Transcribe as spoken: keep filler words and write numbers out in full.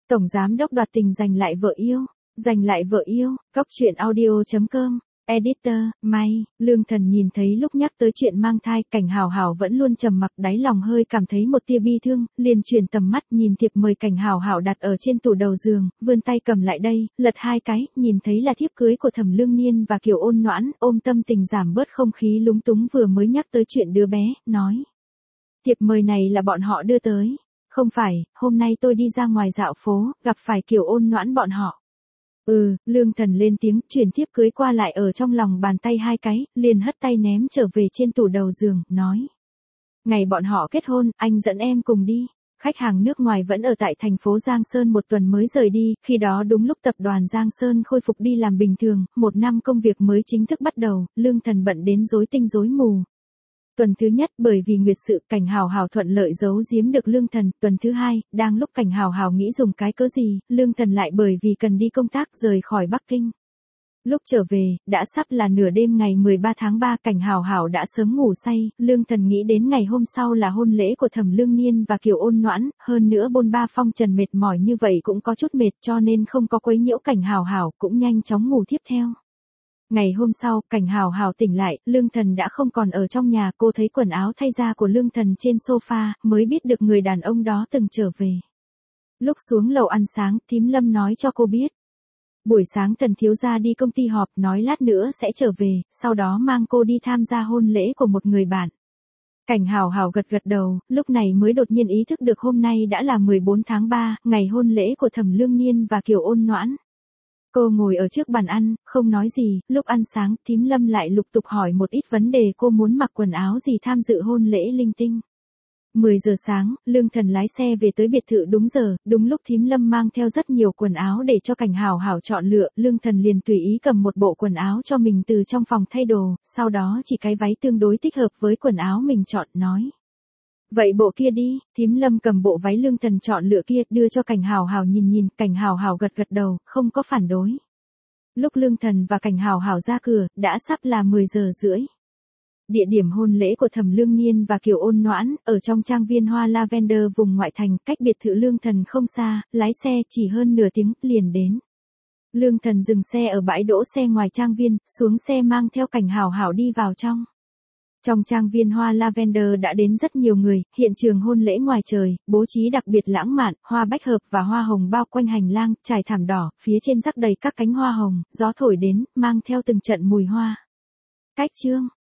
Tổng giám đốc đoạt tình giành lại vợ yêu, giành lại vợ yêu, Góc truyện audio.com, editor, May, Lương Thần nhìn thấy lúc nhắc tới chuyện mang thai, Cảnh Hào Hào vẫn luôn trầm mặc, đáy lòng hơi cảm thấy một tia bi thương, liền chuyển tầm mắt nhìn thiệp mời Cảnh Hào Hào đặt ở trên tủ đầu giường, vươn tay cầm lại đây, lật hai cái, nhìn thấy là thiếp cưới của Thẩm Lương Niên và Kiều Ôn Noãn, ôm tâm tình giảm bớt không khí lúng túng vừa mới nhắc tới chuyện đứa bé, nói: thiệp mời này là bọn họ đưa tới. Không phải, hôm nay tôi đi ra ngoài dạo phố, gặp phải Kiều Ôn Noãn bọn họ. Ừ, Lương Thần lên tiếng, chuyển thiếp cưới qua lại ở trong lòng bàn tay hai cái, liền hất tay ném trở về trên tủ đầu giường, nói: ngày bọn họ kết hôn, anh dẫn em cùng đi. Khách hàng nước ngoài vẫn ở tại thành phố Giang Sơn một tuần mới rời đi, khi đó đúng lúc tập đoàn Giang Sơn khôi phục đi làm bình thường, một năm công việc mới chính thức bắt đầu, Lương Thần bận đến rối tinh rối mù. Tuần thứ nhất, bởi vì nguyệt sự, Cảnh Hào Hào thuận lợi giấu giếm được Lương Thần. Tuần thứ hai, đang lúc Cảnh Hào Hào nghĩ dùng cái cớ gì, Lương Thần lại bởi vì cần đi công tác rời khỏi Bắc Kinh. Lúc trở về, đã sắp là nửa đêm ngày mười ba tháng ba, Cảnh Hào Hào đã sớm ngủ say, Lương Thần nghĩ đến ngày hôm sau là hôn lễ của Thẩm Lương Niên và Kiều Ôn Noãn, hơn nữa bôn ba phong trần mệt mỏi như vậy cũng có chút mệt, cho nên không có quấy nhiễu Cảnh Hào Hào, cũng nhanh chóng ngủ tiếp theo. Ngày hôm sau, Cảnh Hào Hào tỉnh lại, Lương Thần đã không còn ở trong nhà, cô thấy quần áo thay da của Lương Thần trên sofa, mới biết được người đàn ông đó từng trở về. Lúc xuống lầu ăn sáng, thím Lâm nói cho cô biết. Buổi sáng Thần thiếu gia đi công ty họp, nói lát nữa sẽ trở về, sau đó mang cô đi tham gia hôn lễ của một người bạn. Cảnh Hào Hào gật gật đầu, lúc này mới đột nhiên ý thức được hôm nay đã là mười bốn tháng ba, ngày hôn lễ của Thẩm Lương Niên và Kiều Ôn Noãn. Cô ngồi ở trước bàn ăn, không nói gì, lúc ăn sáng, thím Lâm lại lục tục hỏi một ít vấn đề, cô muốn mặc quần áo gì tham dự hôn lễ linh tinh. mười giờ sáng, Lương Thần lái xe về tới biệt thự đúng giờ, đúng lúc thím Lâm mang theo rất nhiều quần áo để cho Cảnh Hào Hào chọn lựa, Lương Thần liền tùy ý cầm một bộ quần áo cho mình từ trong phòng thay đồ, sau đó chỉ cái váy tương đối thích hợp với quần áo mình chọn, nói: vậy bộ kia đi. Thím Lâm cầm bộ váy Lương Thần chọn lựa kia, đưa cho Cảnh Hào Hào nhìn nhìn, Cảnh Hào Hào gật gật đầu, không có phản đối. Lúc Lương Thần và Cảnh Hào Hào ra cửa, đã sắp là mười giờ rưỡi. Địa điểm hôn lễ của Thẩm Lương Niên và Kiều Ôn Noãn, ở trong trang viên Hoa Lavender vùng ngoại thành, cách biệt thự Lương Thần không xa, lái xe chỉ hơn nửa tiếng, liền đến. Lương Thần dừng xe ở bãi đỗ xe ngoài trang viên, xuống xe mang theo Cảnh Hào Hào đi vào trong. Trong trang viên Hoa Lavender đã đến rất nhiều người, hiện trường hôn lễ ngoài trời, bố trí đặc biệt lãng mạn, hoa bách hợp và hoa hồng bao quanh hành lang, trải thảm đỏ, phía trên rắc đầy các cánh hoa hồng, gió thổi đến, mang theo từng trận mùi hoa. Cách chương